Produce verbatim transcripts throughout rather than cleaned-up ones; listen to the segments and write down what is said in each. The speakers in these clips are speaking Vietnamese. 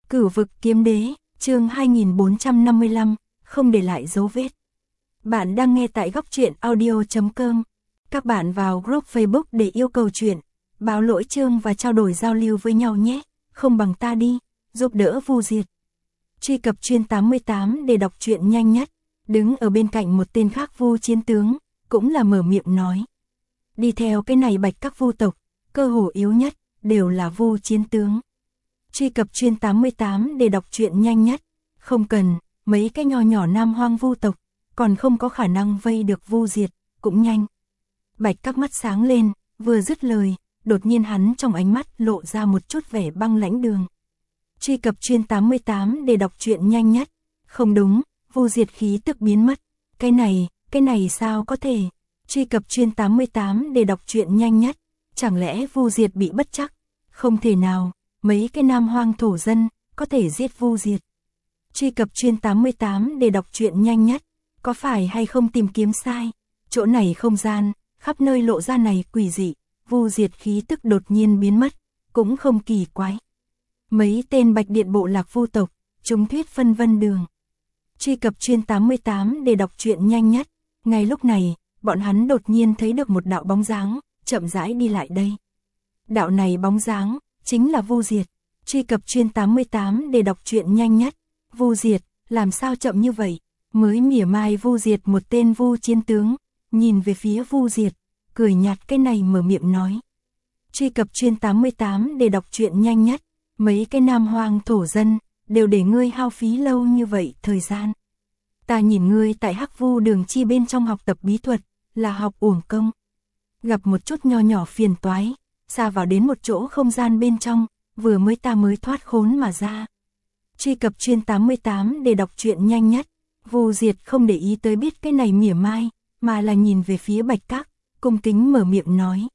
Cửu vực kiếm đế, chương hai nghìn bốn trăm năm mươi lăm, không để lại dấu vết. Bạn đang nghe tại góc truyện audio chấm com. Các bạn vào group Facebook để yêu cầu chuyện, báo lỗi chương và trao đổi giao lưu với nhau nhé. Không bằng ta đi, giúp đỡ Vu Diệt. Truy cập chuyên tám mươi tám để đọc truyện nhanh nhất. Đứng ở bên cạnh một tên khác Vu chiến tướng, cũng là mở miệng nói. Đi theo cái này bạch các Vu tộc, cơ hồ yếu nhất, đều là Vu chiến tướng. Truy cập chuyên tám mươi tám để đọc truyện nhanh nhất. Không cần, mấy cái nho nhỏ nam hoang Vu tộc, còn không có khả năng vây được Vu Diệt, cũng nhanh. Bạch các mắt sáng lên, vừa dứt lời, đột nhiên hắn trong ánh mắt lộ ra một chút vẻ băng lãnh đường. Truy cập chuyên tám mươi tám để đọc truyện nhanh nhất. Không đúng, Vu Diệt khí tức biến mất. Cái này, cái này sao có thể? Truy cập chuyên tám mươi tám để đọc truyện nhanh nhất. Chẳng lẽ Vu Diệt bị bất trắc? Không thể nào, mấy cái nam hoang thổ dân có thể giết Vu Diệt. Truy cập chuyên tám mươi tám để đọc truyện nhanh nhất. Có phải hay không tìm kiếm sai? Chỗ này không gian, khắp nơi lộ ra này quỷ dị, Vu Diệt khí tức đột nhiên biến mất, cũng không kỳ quái. Mấy tên bạch điện bộ lạc Vu tộc, chúng thuyết phân vân đường. Truy cập chuyên tám mươi tám để đọc truyện nhanh nhất. Ngay lúc này, bọn hắn đột nhiên thấy được một đạo bóng dáng, chậm rãi đi lại đây. Đạo này bóng dáng, chính là Vu Diệt. Truy cập chuyên tám mươi tám để đọc truyện nhanh nhất. Vu Diệt, làm sao chậm như vậy? Mới mỉa mai Vu Diệt một tên Vu chiến tướng, nhìn về phía Vu Diệt, cười nhạt cái này mở miệng nói. Truy cập chuyên tám mươi tám để đọc truyện nhanh nhất. Mấy cái nam hoang thổ dân, đều để ngươi hao phí lâu như vậy thời gian. Ta nhìn ngươi tại Hắc Vu đường chi bên trong học tập bí thuật, là học uổng công. Gặp một chút nho nhỏ phiền toái, xa vào đến một chỗ không gian bên trong, vừa mới ta mới thoát khốn mà ra. Truy cập chuyên tám mươi tám để đọc truyện nhanh nhất. Vu Diệt không để ý tới biết cái này mỉa mai, mà là nhìn về phía Bạch Các, cung kính mở miệng nói.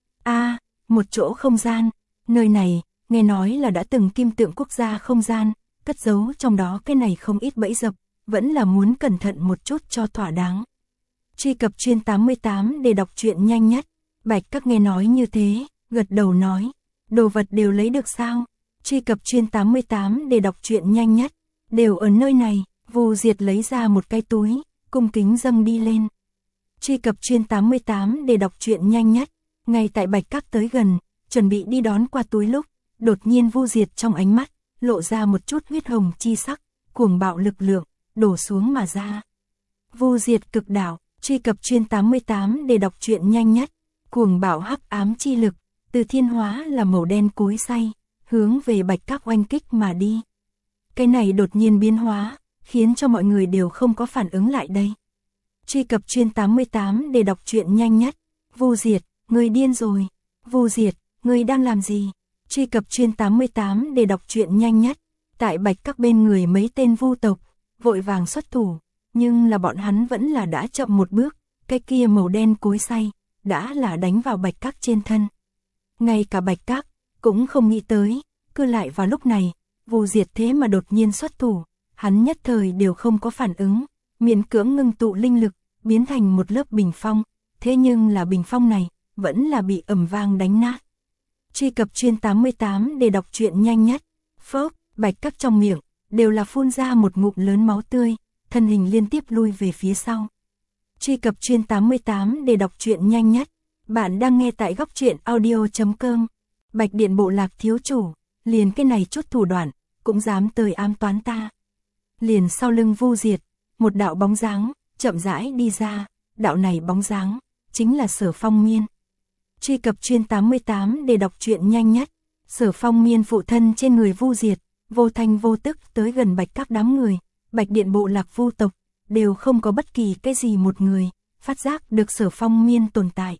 A, một chỗ không gian, nơi này, nghe nói là đã từng kim tượng quốc gia không gian, cất giấu trong đó cái này không ít bẫy dập, vẫn là muốn cẩn thận một chút cho thỏa đáng. Truy cập chuyên tám mươi tám để đọc truyện nhanh nhất. Bạch Các nghe nói như thế, gật đầu nói, đồ vật đều lấy được sao? Truy cập chuyên tám mươi tám để đọc truyện nhanh nhất. Đều ở nơi này. Vu Diệt lấy ra một cái túi, cung kính dâng đi lên. Truy cập chuyên tám mươi tám để đọc truyện nhanh nhất. Ngay tại Bạch Các tới gần, chuẩn bị đi đón qua túi lúc, đột nhiên Vu Diệt trong ánh mắt lộ ra một chút huyết hồng chi sắc, cuồng bạo lực lượng đổ xuống mà ra. Vu Diệt cực đạo. Truy cập chuyên tám mươi tám để đọc truyện nhanh nhất. Cuồng bạo hắc ám chi lực, từ thiên hóa là màu đen cối xay, hướng về Bạch Các oanh kích mà đi. Cái này đột nhiên biến hóa, khiến cho mọi người đều không có phản ứng lại đây. Truy cập chuyên tám mươi tám để đọc truyện nhanh nhất. Vu Diệt, ngươi điên rồi. Vu Diệt, ngươi đang làm gì? Truy cập chuyên tám mươi tám để đọc truyện nhanh nhất. Tại Bạch Các bên người mấy tên Vu tộc, vội vàng xuất thủ, nhưng là bọn hắn vẫn là đã chậm một bước, cái kia màu đen cối xay, đã là đánh vào Bạch Các trên thân. Ngay cả Bạch Các, cũng không nghĩ tới, cứ lại vào lúc này, Vu Diệt thế mà đột nhiên xuất thủ, hắn nhất thời đều không có phản ứng, miễn cưỡng ngưng tụ linh lực, biến thành một lớp bình phong, thế nhưng là bình phong này, vẫn là bị ầm vang đánh nát. Truy cập chuyên tám mươi tám để đọc truyện nhanh nhất. Phốc, Bạch Các trong miệng, đều là phun ra một ngụm lớn máu tươi, thân hình liên tiếp lui về phía sau. Truy cập chuyên tám mươi tám để đọc truyện nhanh nhất. Bạn đang nghe tại góc truyện audio chấm com. Bạch điện bộ lạc thiếu chủ, liền cái này chút thủ đoạn, cũng dám tới ám toán ta. Liền sau lưng Vu Diệt, một đạo bóng dáng, chậm rãi đi ra, đạo này bóng dáng, chính là Sở Phong Miên. Truy cập chuyên tám mươi tám để đọc truyện nhanh nhất. Sở Phong Miên phụ thân trên người Vu Diệt, vô thanh vô tức tới gần Bạch Các đám người, Bạch điện bộ lạc Vu tộc, đều không có bất kỳ cái gì một người, phát giác được Sở Phong Miên tồn tại.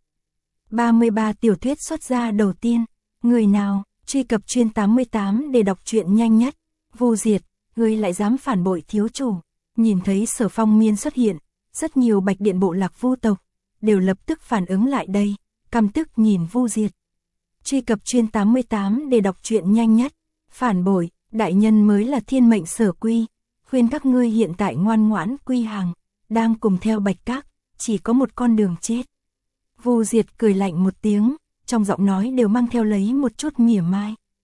ba mươi ba tiểu thuyết xuất ra đầu tiên, người nào? Truy cập chuyên tám mươi tám để đọc truyện nhanh nhất. Vu Diệt, ngươi lại dám phản bội thiếu chủ. Nhìn thấy Sở Phong Miên xuất hiện, rất nhiều Bạch điện bộ lạc Vu tộc, đều lập tức phản ứng lại đây, căm tức nhìn Vu Diệt. Truy cập chuyên tám mươi tám để đọc truyện nhanh nhất. Phản bội, đại nhân mới là thiên mệnh sở quy, khuyên các ngươi hiện tại ngoan ngoãn quy hàng, đang cùng theo Bạch Các, chỉ có một con đường chết. Vu Diệt cười lạnh một tiếng, trong giọng nói đều mang theo lấy một chút mỉa mai.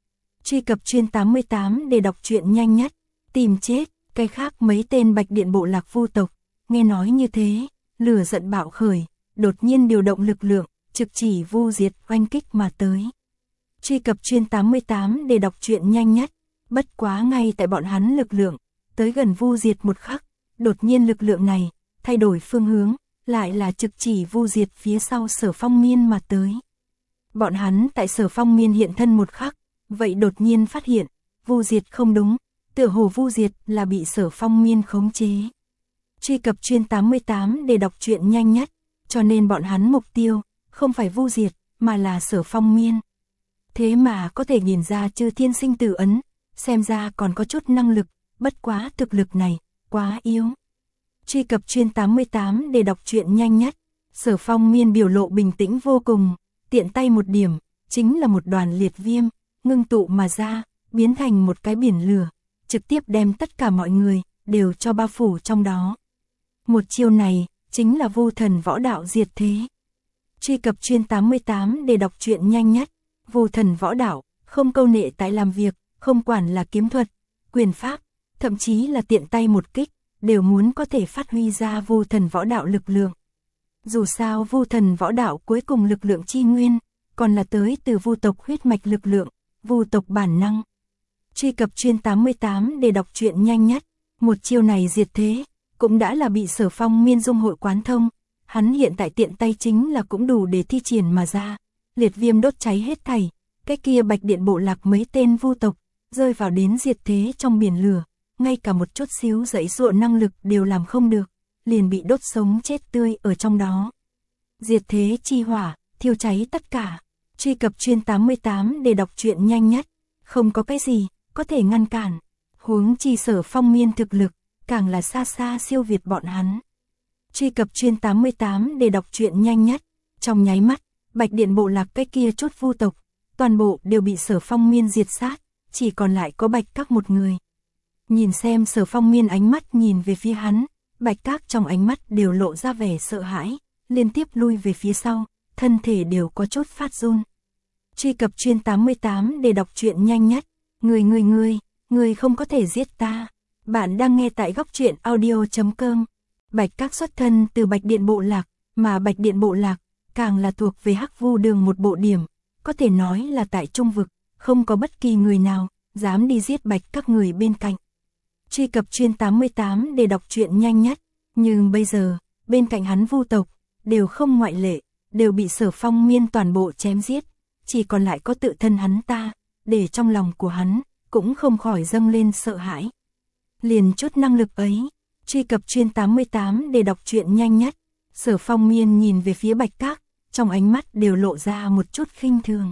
Truy cập chuyên tám mươi tám để đọc truyện nhanh nhất. Tìm chết, cái khác mấy tên Bạch Điện bộ lạc vu tộc, nghe nói như thế, lửa giận bạo khởi, đột nhiên điều động lực lượng, trực chỉ Vu Diệt oanh kích mà tới. Truy cập chuyên tám mươi tám để đọc truyện nhanh nhất. Bất quá ngay tại bọn hắn lực lượng tới gần Vu Diệt một khắc, đột nhiên lực lượng này thay đổi phương hướng, lại là trực chỉ Vu Diệt phía sau Sở Phong Miên mà tới. Bọn hắn tại Sở Phong Miên hiện thân một khắc, vậy đột nhiên phát hiện, Vu Diệt không đúng, tựa hồ Vu Diệt là bị Sở Phong Miên khống chế. Truy cập chuyên tám mươi tám để đọc truyện nhanh nhất, cho nên bọn hắn mục tiêu không phải Vu Diệt, mà là Sở Phong Miên. Thế mà có thể nhìn ra Chư Thiên Sinh Tử ấn, xem ra còn có chút năng lực, bất quá thực lực này quá yếu. Truy cập chuyên tám mươi tám để đọc truyện nhanh nhất. Sở Phong Miên biểu lộ bình tĩnh vô cùng, tiện tay một điểm, chính là một đoàn liệt viêm, ngưng tụ mà ra, biến thành một cái biển lửa, trực tiếp đem tất cả mọi người đều cho bao phủ trong đó. Một chiêu này chính là Vu Thần Võ Đạo diệt thế. Truy cập chuyên tám mươi tám để đọc truyện nhanh nhất. Vu Thần Võ Đạo không câu nệ tại làm việc, không quản là kiếm thuật, quyền pháp, thậm chí là tiện tay một kích, đều muốn có thể phát huy ra Vu Thần Võ Đạo lực lượng. Dù sao Vu Thần Võ Đạo cuối cùng lực lượng chi nguyên, còn là tới từ vu tộc huyết mạch lực lượng, vu tộc bản năng. Truy cập chuyên tám mươi tám để đọc truyện nhanh nhất. Một chiêu này diệt thế, cũng đã là bị Sở Phong Miên dung hội quán thông, hắn hiện tại tiện tay chính là cũng đủ để thi triển mà ra. Liệt viêm đốt cháy hết thảy, cái kia Bạch Điện bộ lạc mấy tên vu tộc, rơi vào đến diệt thế trong biển lửa, ngay cả một chút xíu giãy giụa năng lực đều làm không được, liền bị đốt sống chết tươi ở trong đó. Diệt thế chi hỏa, thiêu cháy tất cả. Truy cập chuyên tám mươi tám để đọc truyện nhanh nhất. Không có cái gì có thể ngăn cản, huống chi Sở Phong Miên thực lực càng là xa xa siêu việt bọn hắn. Truy cập chuyên tám mươi tám để đọc truyện nhanh nhất. Trong nháy mắt, Bạch Điện bộ lạc cái kia chút vu tộc, toàn bộ đều bị Sở Phong Miên diệt sát, chỉ còn lại có Bạch Các một người. Nhìn xem Sở Phong Miên ánh mắt nhìn về phía hắn, Bạch Các trong ánh mắt đều lộ ra vẻ sợ hãi, liên tiếp lui về phía sau, thân thể đều có chút phát run. Truy cập chuyên tám mươi tám để đọc truyện nhanh nhất. Người người người, người không có thể giết ta. Bạn đang nghe tại góc truyện audio chấm com. Bạch Các xuất thân từ Bạch Điện bộ lạc, mà Bạch Điện bộ lạc càng là thuộc về Hắc Vu Đường một bộ điểm, có thể nói là tại Trung vực, không có bất kỳ người nào dám đi giết Bạch Các người bên cạnh. Truy cập chuyên tám mươi tám để đọc truyện nhanh nhất. Nhưng bây giờ, bên cạnh hắn vu tộc đều không ngoại lệ, đều bị Sở Phong Miên toàn bộ chém giết, chỉ còn lại có tự thân hắn ta, để trong lòng của hắn cũng không khỏi dâng lên sợ hãi. Liền chút năng lực ấy, truy cập chuyên tám mươi tám để đọc truyện nhanh nhất. Sở Phong Miên nhìn về phía Bạch Các, trong ánh mắt đều lộ ra một chút khinh thường.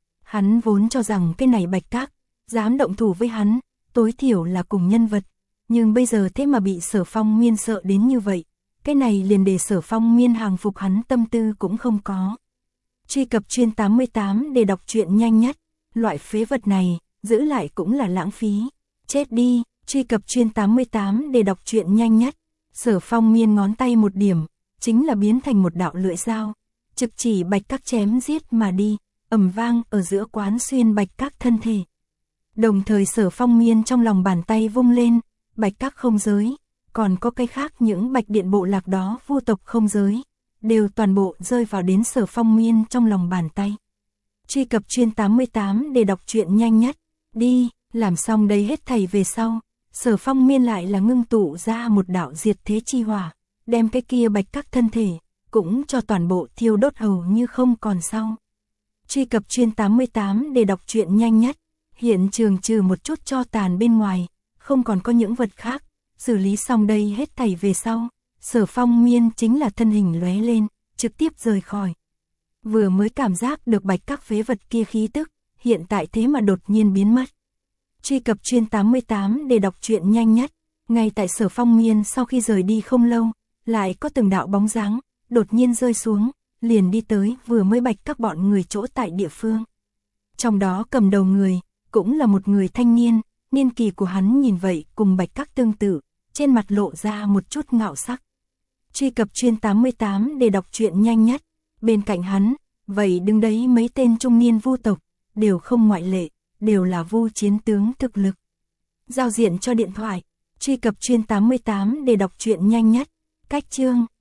Hắn vốn cho rằng cái này Bạch Các dám động thủ với hắn, tối thiểu là cùng nhân vật, nhưng bây giờ thế mà bị Sở Phong Miên sợ đến như vậy, cái này liền để Sở Phong Miên hàng phục hắn tâm tư cũng không có. Truy cập chuyên tám mươi tám để đọc truyện nhanh nhất. Loại phế vật này, giữ lại cũng là lãng phí. Chết đi. Truy cập chuyên tám mươi tám để đọc truyện nhanh nhất. Sở Phong Miên ngón tay một điểm, chính là biến thành một đạo lưỡi dao, trực chỉ Bạch Các chém giết mà đi, ầm vang ở giữa quán xuyên Bạch Các thân thể. Đồng thời Sở Phong Miên trong lòng bàn tay vung lên, Bạch Các không giới, còn có cái khác những Bạch Điện bộ lạc đó vu tộc không giới, đều toàn bộ rơi vào đến Sở Phong Miên trong lòng bàn tay. Truy cập chuyên tám mươi tám để đọc truyện nhanh nhất. Đi, làm xong đây hết thảy về sau, Sở Phong Miên lại là ngưng tụ ra một đạo diệt thế chi hỏa, đem cái kia Bạch Các thân thể cũng cho toàn bộ thiêu đốt hầu như không còn sau. Truy cập chuyên tám mươi tám để đọc truyện nhanh nhất. Hiện trường trừ một chút tro tàn bên ngoài, không còn có những vật khác. Xử lý xong đây hết thảy về sau, Sở Phong Miên chính là thân hình lóe lên, trực tiếp rời khỏi. Vừa mới cảm giác được Bạch Các phế vật kia khí tức, hiện tại thế mà đột nhiên biến mất. Truy cập chuyên tám mươi tám để đọc truyện nhanh nhất. Ngay tại Sở Phong Miên sau khi rời đi không lâu, lại có từng đạo bóng dáng đột nhiên rơi xuống, liền đi tới vừa mới Bạch Các bọn người chỗ tại địa phương. Trong đó cầm đầu người cũng là một người thanh niên, niên kỳ của hắn nhìn vậy cùng Bạch Các tương tự, trên mặt lộ ra một chút ngạo sắc. Truy cập chuyên tám mươi tám để đọc truyện nhanh nhất. Bên cạnh hắn, vậy đứng đấy mấy tên trung niên vu tộc, đều không ngoại lệ, đều là vu chiến tướng thực lực. Giao diện cho điện thoại, truy cập chuyên tám mươi tám để đọc truyện nhanh nhất. Cách chương